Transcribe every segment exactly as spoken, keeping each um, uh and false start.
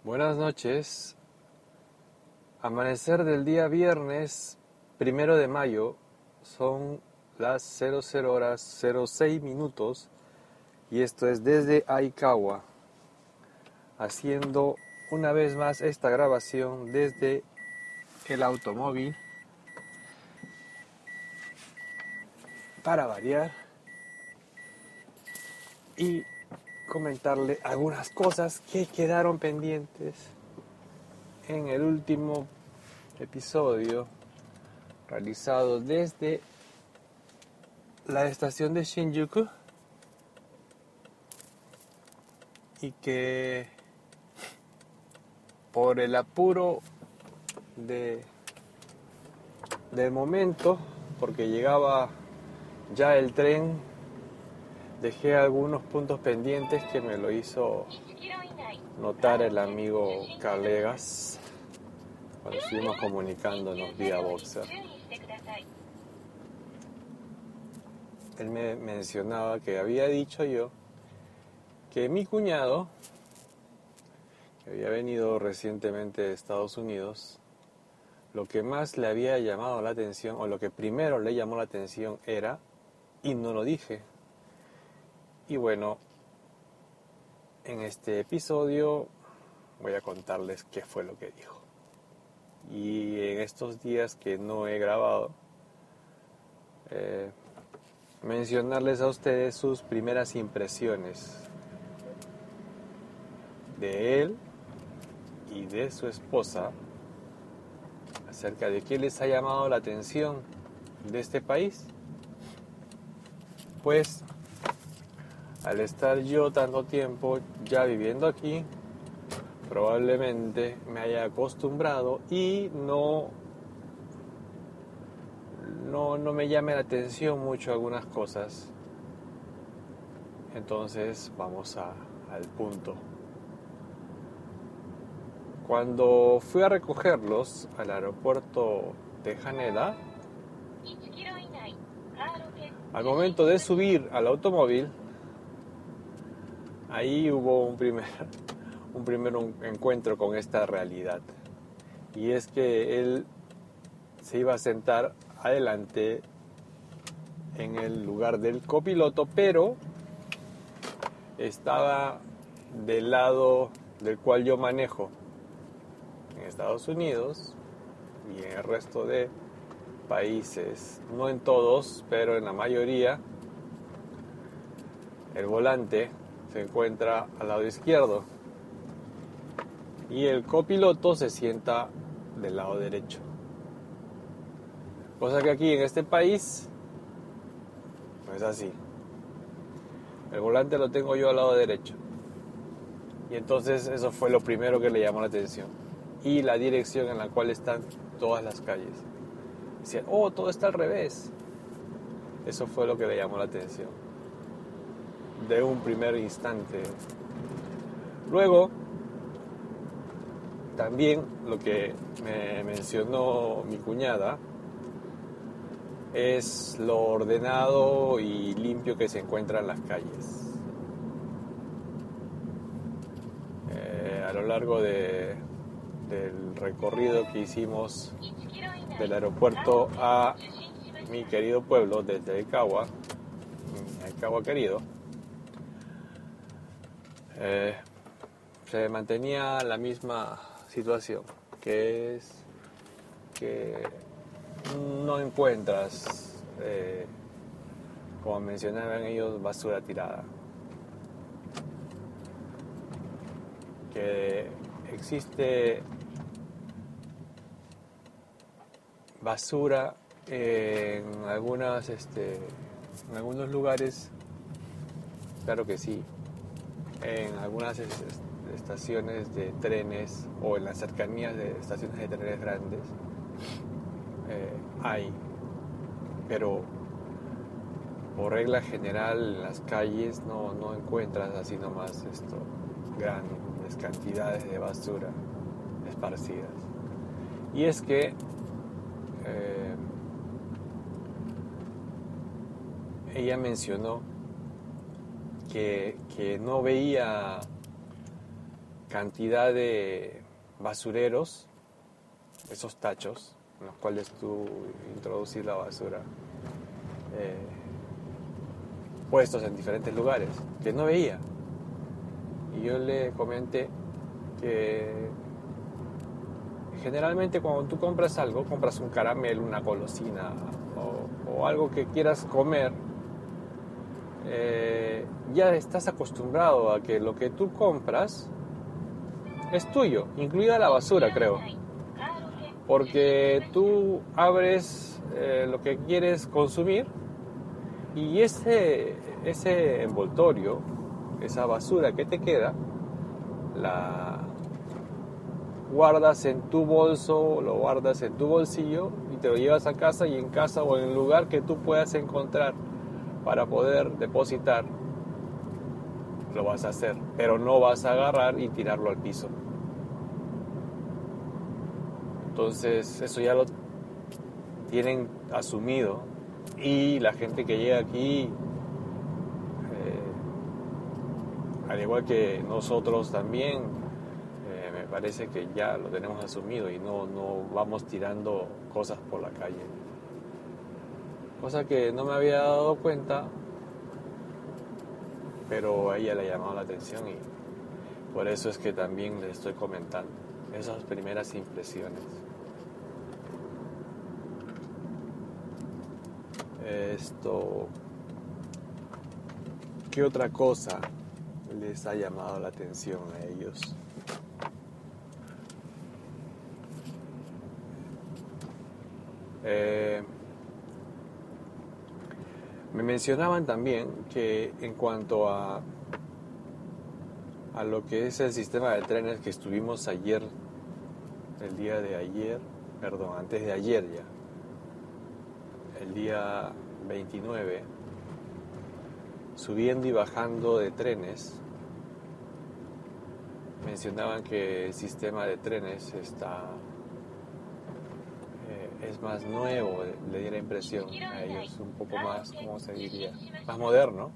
Buenas noches. Amanecer del día viernes primero de mayo. Son las cero cero horas cero seis minutos y esto es desde Aikawa, haciendo una vez más esta grabación desde el automóvil para variar y comentarle algunas cosas que quedaron pendientes en el último episodio realizado desde la estación de Shinjuku y que por el apuro de del momento, porque llegaba ya el tren, dejé algunos puntos pendientes que me lo hizo notar el amigo Carlegas cuando estuvimos comunicándonos vía Boxer. Él me mencionaba que había dicho yo que mi cuñado, que había venido recientemente de Estados Unidos, lo que más le había llamado la atención, o lo que primero le llamó la atención era, y no lo dije. Y bueno, en este episodio voy a contarles qué fue lo que dijo. Y en estos días que no he grabado, eh, mencionarles a ustedes sus primeras impresiones de él y de su esposa acerca de qué les ha llamado la atención de este país. Pues al estar yo tanto tiempo ya viviendo aquí, probablemente me haya acostumbrado y no no, no me llame la atención mucho algunas cosas. Entonces vamos a, al punto. Cuando fui a recogerlos al aeropuerto de Haneda, al momento de subir al automóvil, ahí hubo un primer, un primer encuentro con esta realidad. Y es que él se iba a sentar adelante en el lugar del copiloto, pero estaba del lado del cual yo manejo en Estados Unidos y en el resto de países, no en todos, pero en la mayoría, el volante se encuentra al lado izquierdo y el copiloto se sienta del lado derecho. Cosa que aquí en este país no es así. El volante lo tengo yo al lado derecho. Y entonces eso fue lo primero que le llamó la atención. Y la dirección en la cual están todas las calles. Decía, oh, todo está al revés. Eso fue lo que le llamó la atención. De un primer instante. Luego, también lo que me mencionó mi cuñada es lo ordenado y limpio que se encuentra en las calles. Eh, a lo largo de, del recorrido que hicimos del aeropuerto a mi querido pueblo, desde Aikawa, Aikawa querido, eh, se mantenía la misma situación, que es que no encuentras, eh, como mencionaban ellos, basura tirada. Que existe basura en algunas, este, en algunos lugares, claro que sí. En algunas estaciones de trenes o en las cercanías de estaciones de trenes grandes eh, hay, pero por regla general en las calles no, no encuentras así nomás esto, grandes cantidades de basura esparcidas. Y es que eh, ella mencionó que, que no veía cantidad de basureros, esos tachos en los cuales tú introducís la basura, eh, puestos en diferentes lugares, que no veía. Y yo le comenté que generalmente cuando tú compras algo, compras un caramelo, una golosina o, o algo que quieras comer, eh, ya estás acostumbrado a que lo que tú compras es tuyo, incluida la basura, creo. Porque tú abres eh, lo que quieres consumir y ese, ese envoltorio, esa basura que te queda, la guardas en tu bolso, lo guardas en tu bolsillo y te lo llevas a casa, y en casa o en el lugar que tú puedas encontrar para poder depositar, lo vas a hacer, pero no vas a agarrar y tirarlo al piso. Entonces eso ya lo tienen asumido, y la gente que llega aquí, eh, al igual que nosotros también, eh, me parece que ya lo tenemos asumido y no, no vamos tirando cosas por la calle. Cosa que no me había dado cuenta, pero a ella le ha llamado la atención, y por eso es que también le estoy comentando esas primeras impresiones. Esto, ¿qué otra cosa les ha llamado la atención a ellos? Eh, me mencionaban también que en cuanto a a lo que es el sistema de trenes que estuvimos ayer, el día de ayer, perdón, antes de ayer ya, el día veintinueve, subiendo y bajando de trenes, mencionaban que el sistema de trenes está eh, es más nuevo, le di la impresión a ellos, un poco más, ¿cómo se diría?, más moderno.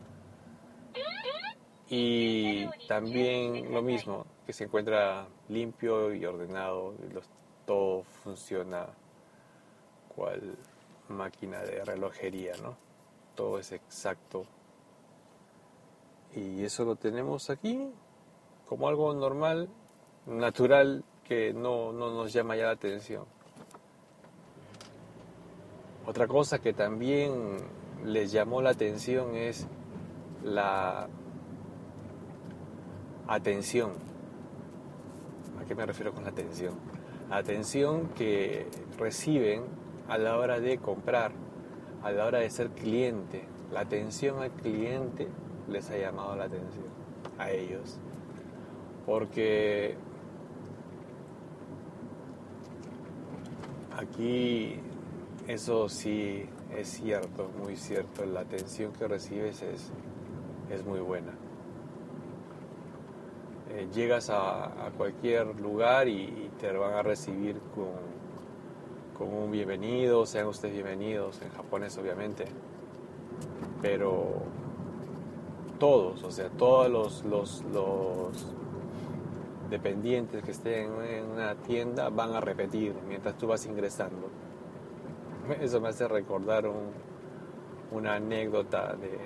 Y también lo mismo, que se encuentra limpio y ordenado, y los, todo funciona cual máquina de relojería, ¿no? Todo es exacto. Y eso lo tenemos aquí como algo normal, natural, que no, no nos llama ya la atención. Otra cosa que también les llamó la atención es la atención. ¿A qué me refiero con la atención? La atención que reciben a la hora de comprar, a la hora de ser cliente. La atención al cliente les ha llamado la atención a ellos, porque aquí eso sí es cierto, muy cierto. La atención que recibes es, es muy buena. Eh, llegas a, a cualquier lugar y, y te van a recibir con, con un bienvenido, sean ustedes bienvenidos, en japonés obviamente, pero todos, o sea, todos los, los, los dependientes que estén en una tienda van a repetir mientras tú vas ingresando. Eso me hace recordar un, una anécdota de,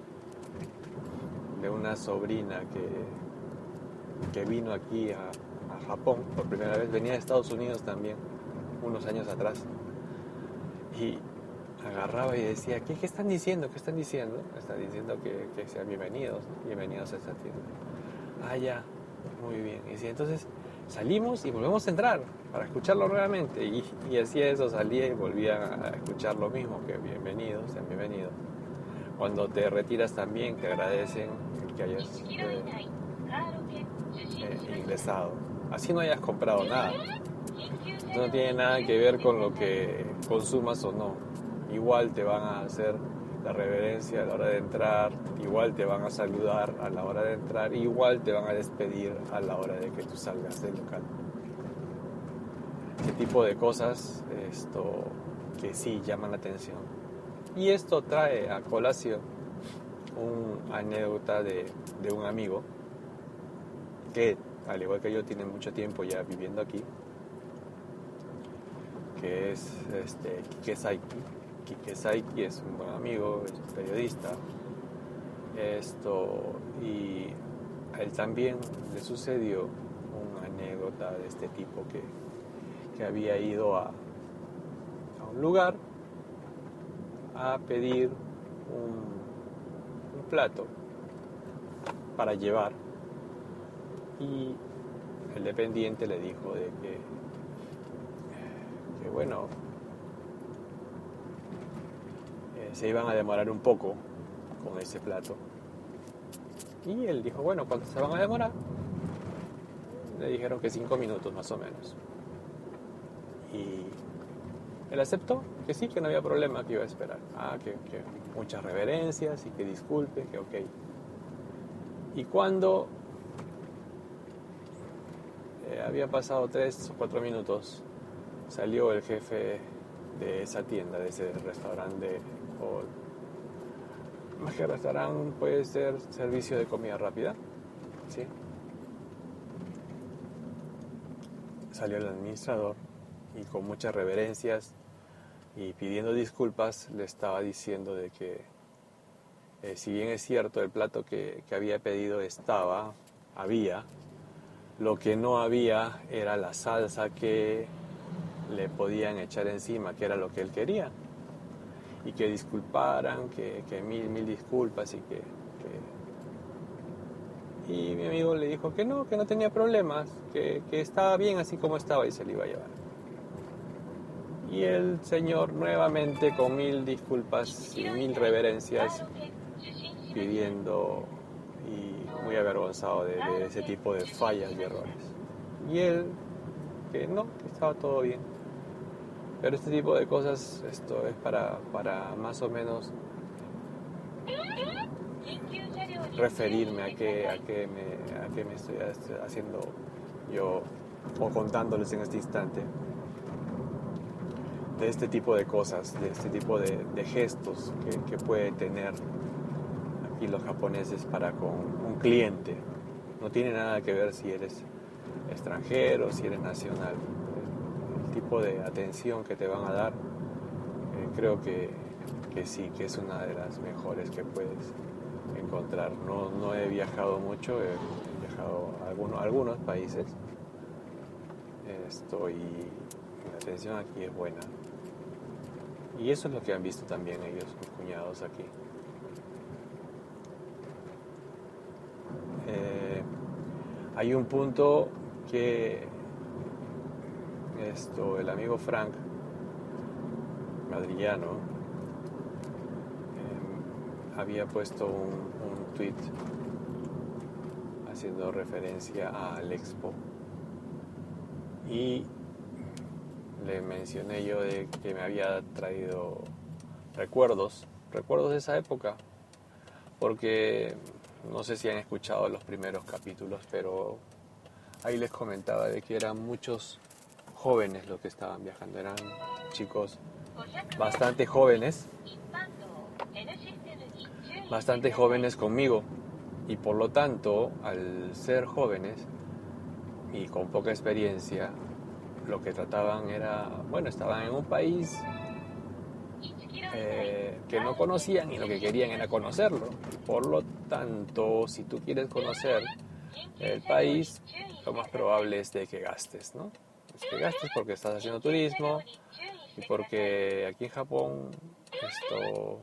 de una sobrina que que vino aquí a, a Japón por primera vez. Venía de Estados Unidos también, unos años atrás, y agarraba y decía, ¿qué, qué están diciendo? ¿Qué están diciendo? Están diciendo que, que sean bienvenidos, ¿no? Bienvenidos a esta tienda. Ah, ya, muy bien. Y decía, entonces salimos y volvemos a entrar para escucharlo nuevamente, y, y hacía eso, salía y volvía a escuchar lo mismo, que bienvenidos, sean bienvenidos. Cuando te retiras también te agradecen que hayas eh, Eh, ingresado, así no hayas comprado nada. Esto no tiene nada que ver con lo que consumas o no. Igual te van a hacer la reverencia a la hora de entrar, igual te van a saludar a la hora de entrar, igual te van a despedir a la hora de que tú salgas del local. Ese tipo de cosas, esto que sí llaman la atención. Y esto trae a colación una anécdota de, de un amigo que al igual que yo, tiene mucho tiempo ya viviendo aquí, que es este, Kike Saiki. Kike Saiki es un buen amigo, es un periodista. Esto, y a él también le sucedió una anécdota de este tipo que, que había ido a, a un lugar a pedir un, un plato para llevar, y el dependiente le dijo de que, que bueno, eh, se iban a demorar un poco con ese plato. Y él dijo, bueno, ¿cuánto se van a demorar? Le dijeron que cinco minutos más o menos. Y él aceptó que sí, que no había problema, que iba a esperar. Ah, que, que muchas reverencias y que disculpe, que ok. Y cuando eh, había pasado tres o cuatro minutos, salió el jefe de esa tienda, de ese restaurante, o más que restaurante puede ser servicio de comida rápida, ¿sí? Salió el administrador y con muchas reverencias y pidiendo disculpas le estaba diciendo de que eh, si bien es cierto el plato que, que había pedido estaba, había, lo que no había era la salsa que le podían echar encima, que era lo que él quería, y que disculparan, que, que mil, mil disculpas y que, que... Y mi amigo le dijo que no, que no tenía problemas, que, que estaba bien así como estaba y se le iba a llevar. Y el señor nuevamente con mil disculpas y mil reverencias pidiendo, y muy avergonzado de, de ese tipo de fallas y errores. Y él que no, que estaba todo bien. Pero este tipo de cosas, esto es para, para más o menos referirme a qué, a qué me, a qué me estoy haciendo yo, o contándoles en este instante, de este tipo de cosas, de este tipo de, de gestos que, que puede tener aquí los japoneses para con un cliente. No tiene nada que ver si eres extranjero, si eres nacional. El tipo de atención que te van a dar, eh, creo que, que sí, que es una de las mejores que puedes encontrar. No, no he viajado mucho, he viajado a algunos, a algunos países. Estoy, la atención aquí es buena. Y eso es lo que han visto también ellos, mis cuñados aquí. Eh, hay un punto que esto, el amigo Frank Madrillano eh, había puesto un, un tweet haciendo referencia al Expo, y le mencioné yo de que me había traído recuerdos, recuerdos de esa época, porque no sé si han escuchado los primeros capítulos, pero ahí les comentaba de que eran muchos jóvenes los que estaban viajando, eran chicos bastante jóvenes, bastante jóvenes conmigo, y por lo tanto, al ser jóvenes y con poca experiencia, lo que trataban era, bueno, estaban en un país eh, que no conocían y lo que querían era conocerlo. Por lo tanto, si tú quieres conocer el país, lo más probable es de que gastes, ¿no? Es que gastes porque estás haciendo turismo y porque aquí en Japón, esto,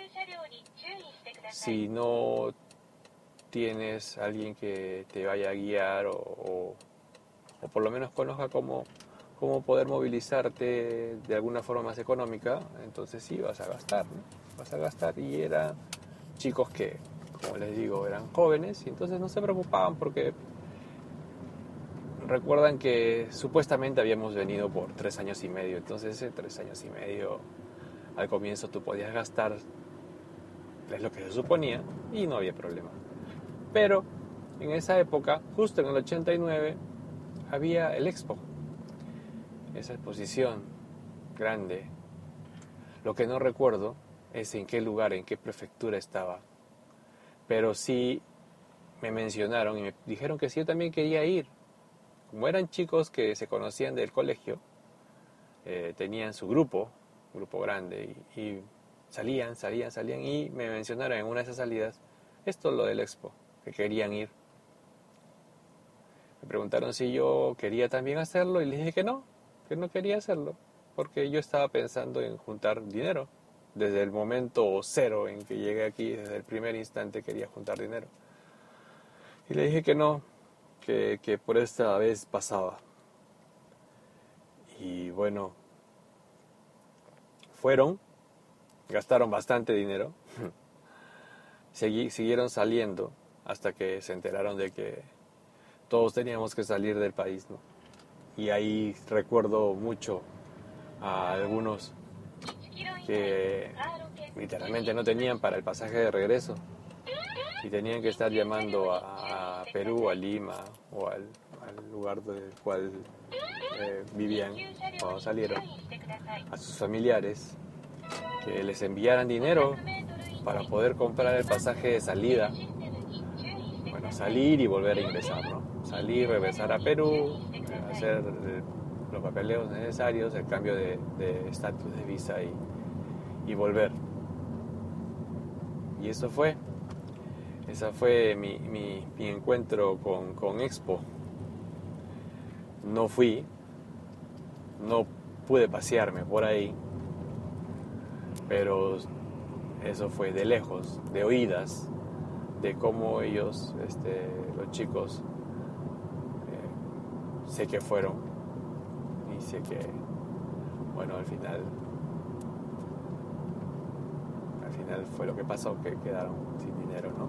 si no tienes alguien que te vaya a guiar o, o, o por lo menos conozca cómo, cómo poder movilizarte de alguna forma más económica, entonces sí vas a gastar, ¿no? Vas a gastar, y eran chicos que, como les digo, eran jóvenes y entonces no se preocupaban porque recuerdan que supuestamente habíamos venido por tres años y medio, entonces en tres años y medio al comienzo tú podías gastar, es lo que se suponía, y no había problema. Pero en esa época, justo en el ochenta y nueve, había el Expo, esa exposición grande. Lo que no recuerdo es en qué lugar, en qué prefectura estaba, pero sí me mencionaron y me dijeron que sí, yo también quería ir. Como eran chicos que se conocían del colegio, eh, tenían su grupo, un grupo grande, y, y salían, salían, salían, y me mencionaron en una de esas salidas, esto es lo del Expo, que querían ir. Me preguntaron si yo quería también hacerlo, y les dije que no, que no quería hacerlo, porque yo estaba pensando en juntar dinero. Desde el momento cero en que llegué aquí, desde el primer instante quería juntar dinero. Y le dije que no, que, que por esta vez pasaba. Y bueno, fueron, gastaron bastante dinero, Segui, siguieron saliendo hasta que se enteraron de que todos teníamos que salir del país, ¿no? Y ahí recuerdo mucho a algunos que literalmente no tenían para el pasaje de regreso y tenían que estar llamando a, a Perú, a Lima o al, al lugar del cual eh, vivían cuando salieron, a sus familiares, que les enviaran dinero para poder comprar el pasaje de salida. Bueno, salir y volver a ingresar, ¿no? Salir, regresar a Perú, hacer los papeleos necesarios, el cambio de estatus de, de visa y, y volver. Y eso fue, esa fue mi, mi, mi encuentro con, con Expo. No fui, no pude pasearme por ahí, pero eso fue de lejos, de oídas, de cómo ellos, este, los chicos, eh, sé que fueron y sé que, bueno, al final, al final fue lo que pasó, que quedaron sin dinero, ¿no?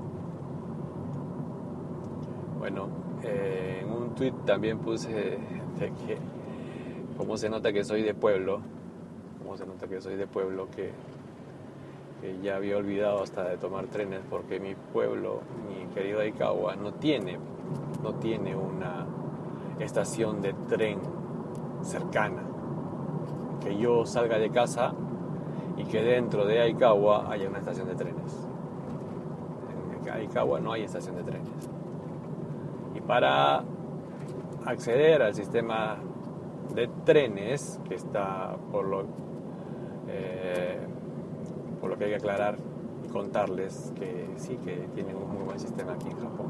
Bueno, eh, en un tweet también puse de que, cómo se nota que soy de pueblo, cómo se nota que soy de pueblo, que que ya había olvidado hasta de tomar trenes, porque mi pueblo, mi querido Aicagua, no tiene, no tiene una estación de tren cercana. Que yo salga de casa y que dentro de Aicagua haya una estación de trenes. En Aicagua no hay estación de trenes. Y para acceder al sistema de trenes, que está por lo... Eh, por lo que hay que aclarar y contarles que sí, que tienen un muy buen sistema aquí en Japón.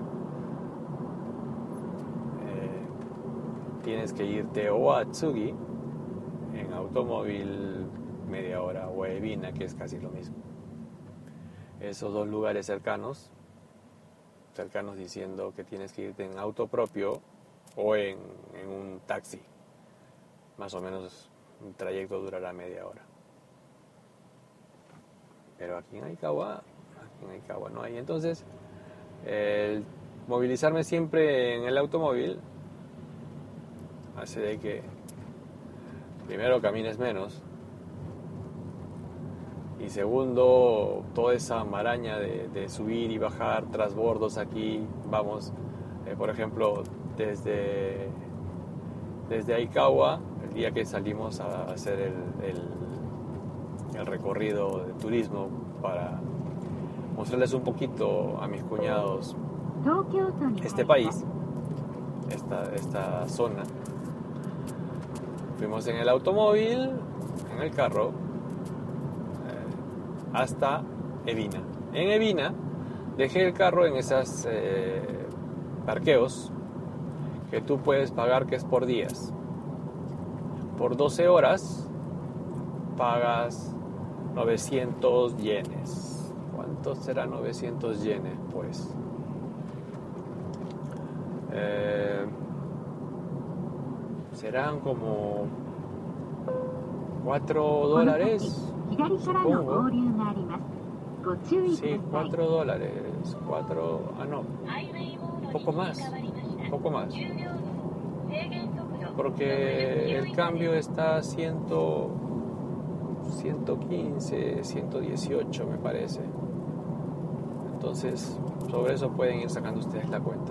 Eh, tienes que irte o a Tsugi en automóvil media hora, o a Ebina, que es casi lo mismo. Esos dos lugares cercanos, cercanos diciendo que tienes que irte en auto propio o en, en un taxi. Más o menos un trayecto durará media hora. Pero aquí en Aicagua, aquí en Aicagua no hay. Entonces, el movilizarme siempre en el automóvil hace de que primero camines menos y segundo, toda esa maraña de, de subir y bajar trasbordos aquí. Vamos, eh, por ejemplo, desde, desde Aicagua, el día que salimos a hacer el, el el recorrido de turismo para mostrarles un poquito a mis cuñados este país, esta, esta zona. Fuimos en el automóvil, en el carro, eh, hasta Ebina. En Ebina dejé el carro en esos eh, parqueos que tú puedes pagar, que es por días. Por doce horas pagas novecientos yenes. ¿Cuántos serán novecientos yenes? Pues eh, serán como cuatro dólares, supongo. Sí, cuatro dólares. Cuatro, ah no, un poco más, un poco más. Porque el cambio está a ciento ciento quince, ciento dieciocho me parece. Entonces, sobre eso pueden ir sacando ustedes la cuenta.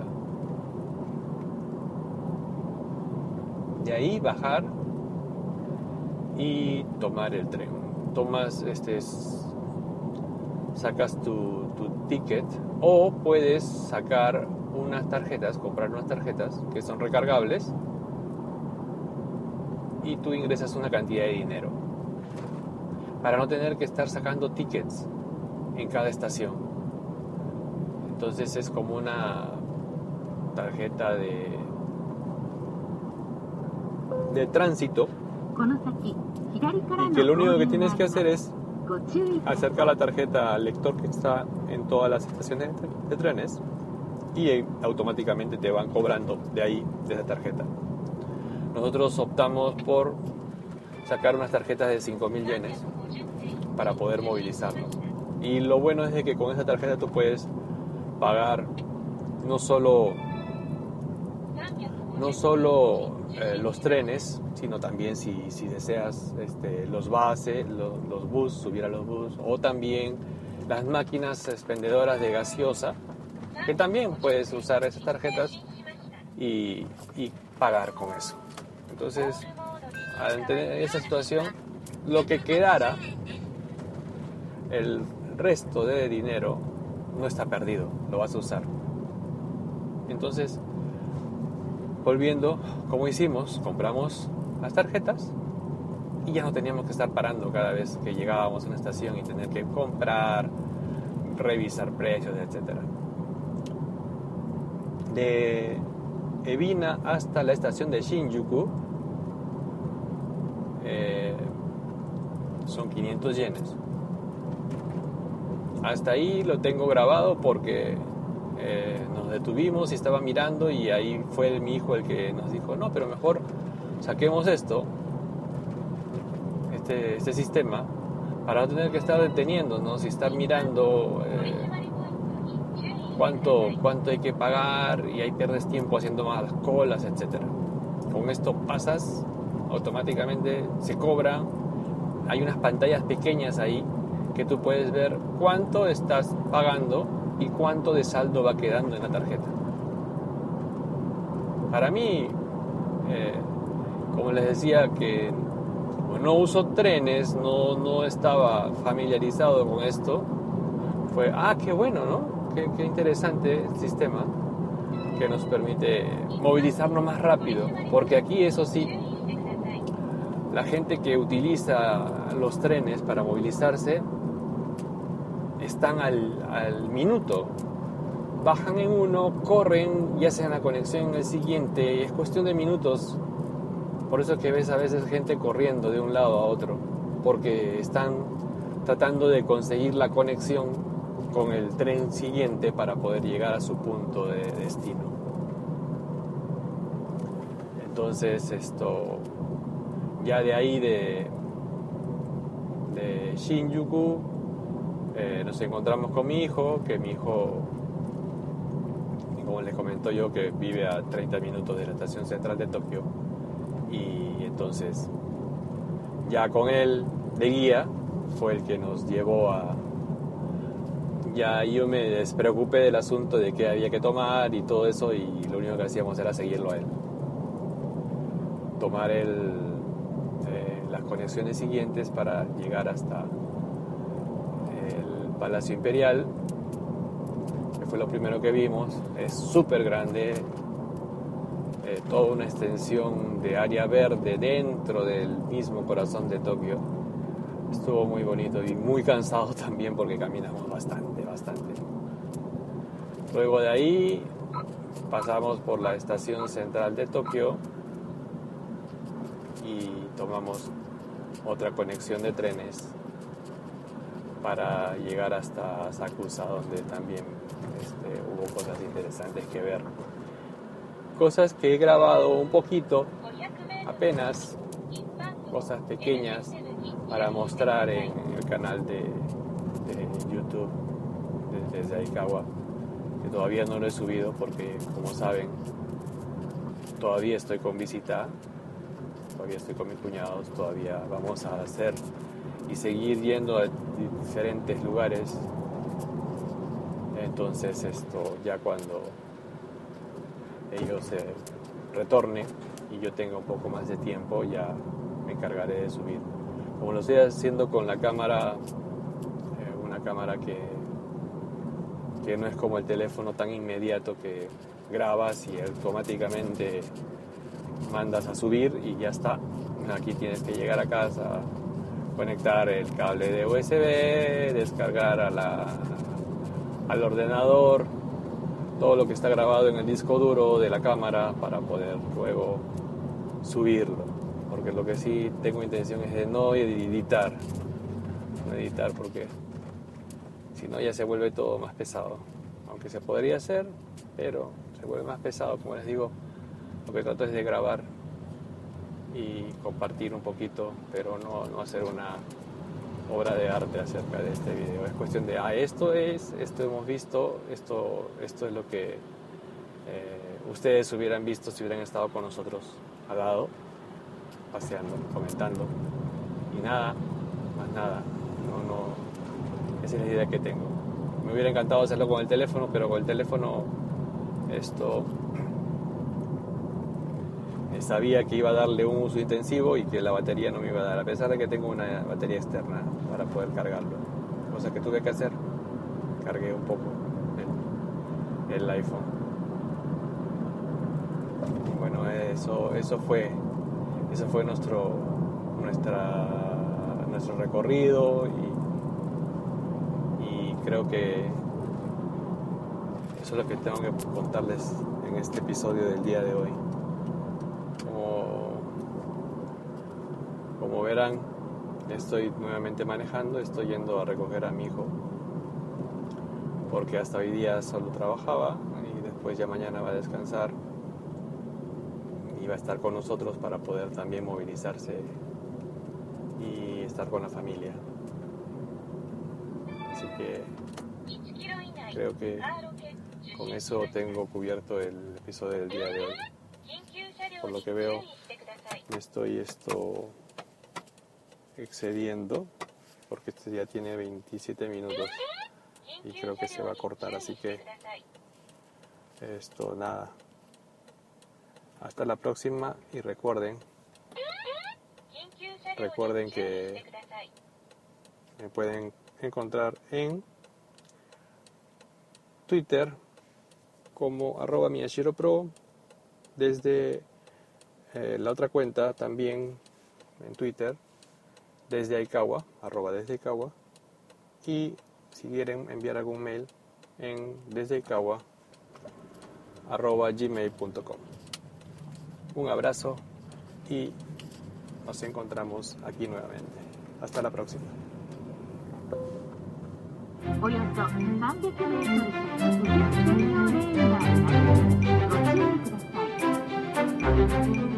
De ahí bajar y tomar el tren. Tomas este sacas tu, tu ticket, o puedes sacar unas tarjetas, comprar unas tarjetas que son recargables y tú ingresas una cantidad de dinero para no tener que estar sacando tickets en cada estación. Entonces es como una tarjeta de, de tránsito, y que lo único que tienes que hacer es acercar la tarjeta al lector que está en todas las estaciones de trenes y automáticamente te van cobrando de ahí, de esa tarjeta. Nosotros optamos por sacar unas tarjetas de cinco mil yenes para poder movilizarnos. Y lo bueno es de que con esa tarjeta tú puedes pagar no solo, no solo eh, los trenes, sino también si, si deseas este, los buses, los, los bus, subir a los bus, o también las máquinas expendedoras de gaseosa, que también puedes usar esas tarjetas y, y pagar con eso. Entonces, al tener esa situación, lo que quedara, el resto de dinero no está perdido, lo vas a usar. Entonces, volviendo, como hicimos, compramos las tarjetas y ya no teníamos que estar parando cada vez que llegábamos a una estación y tener que comprar, revisar precios, etcétera. De Ebina hasta la estación de Shinjuku eh, son quinientos yenes. Hasta ahí lo tengo grabado porque eh, nos detuvimos y estaba mirando, y ahí fue mi hijo el que nos dijo, no, pero mejor saquemos esto, este, este sistema, para no tener que estar deteniéndonos y estar mirando eh, cuánto, cuánto hay que pagar, y ahí pierdes tiempo haciendo más las colas, etcétera. Con esto pasas, automáticamente se cobra, hay unas pantallas pequeñas ahí que tú puedes ver cuánto estás pagando y cuánto de saldo va quedando en la tarjeta. Para mí, eh, como les decía, que como no uso trenes, no, no estaba familiarizado con esto, fue, ah, qué bueno, ¿no? Qué, qué interesante el sistema que nos permite movilizarnos más rápido, porque aquí, eso sí, la gente que utiliza los trenes para movilizarse están al, al minuto, bajan en uno, corren y hacen la conexión en el siguiente, y es cuestión de minutos. Por eso es que ves a veces gente corriendo de un lado a otro, porque están tratando de conseguir la conexión con el tren siguiente para poder llegar a su punto de destino. Entonces, esto, ya de ahí de, de Shinjuku, eh, nos encontramos con mi hijo, que mi hijo, como les comento yo, que vive a treinta minutos de la estación central de Tokio, y entonces ya con él de guía fue el que nos llevó a... Ya yo me despreocupé del asunto de qué había que tomar y todo eso, y lo único que hacíamos era seguirlo a él. Tomar el, eh, las conexiones siguientes para llegar hasta el Palacio Imperial, que fue lo primero que vimos. Es súper grande, eh, toda una extensión de área verde dentro del mismo corazón de Tokio. Estuvo muy bonito y muy cansado también, porque caminamos bastante, bastante. Luego de ahí pasamos por la estación central de Tokio y tomamos otra conexión de trenes para llegar hasta Asakusa, donde también este, hubo cosas interesantes que ver. Cosas que he grabado un poquito, apenas, cosas pequeñas para mostrar en el canal de, de YouTube de, desde Aikawa, que todavía no lo he subido porque, como saben, todavía estoy con visita, todavía estoy con mis cuñados, todavía vamos a hacer y seguir yendo a diferentes lugares. Entonces, esto ya cuando ellos se retornen y yo tenga un poco más de tiempo, ya me encargaré de subir. Como lo estoy haciendo con la cámara, eh, una cámara que, que no es como el teléfono tan inmediato que grabas y automáticamente mandas a subir y ya está. Aquí tienes que llegar a casa, conectar el cable de U S B, descargar a la, al ordenador todo lo que está grabado en el disco duro de la cámara para poder luego subirlo. Porque lo que sí tengo intención es de no editar, no editar porque si no ya se vuelve todo más pesado. Aunque se podría hacer, pero se vuelve más pesado, como les digo. Lo que trato es de grabar y compartir un poquito, pero no, no hacer una obra de arte acerca de este video. Es cuestión de, ah, esto es, esto hemos visto, esto, esto es lo que eh, ustedes hubieran visto si hubieran estado con nosotros al lado, paseando, comentando, y nada, más nada. No, no, esa es la idea que tengo. Me hubiera encantado hacerlo con el teléfono, pero con el teléfono esto sabía que iba a darle un uso intensivo y que la batería no me iba a dar, a pesar de que tengo una batería externa para poder cargarlo, cosa que tuve que hacer. Cargué un poco el, el iPhone. Y bueno, eso, eso fue eso fue nuestro nuestra nuestro recorrido y, y creo que eso es lo que tengo que contarles en este episodio del día de hoy. Como, como verán, estoy nuevamente manejando, estoy yendo a recoger a mi hijo porque hasta hoy día solo trabajaba y después ya mañana va a descansar y va a estar con nosotros para poder también movilizarse y estar con la familia. Así que creo que con eso tengo cubierto el episodio del día de hoy. Por lo que veo, me estoy esto excediendo porque este ya tiene veintisiete minutos y creo que se va a cortar, así que esto nada. Hasta la próxima y recuerden, recuerden que me pueden encontrar en Twitter como arroba miyashiropro, desde eh, la otra cuenta también en Twitter, desde Aikawa, arroba desde Aikawa, y si quieren enviar algún mail en desde Aikawa arroba gmail punto com. Un abrazo y nos encontramos aquí nuevamente. Hasta la próxima. およそさんびゃくメートル先、右左のレーンがあります。ご注意ください。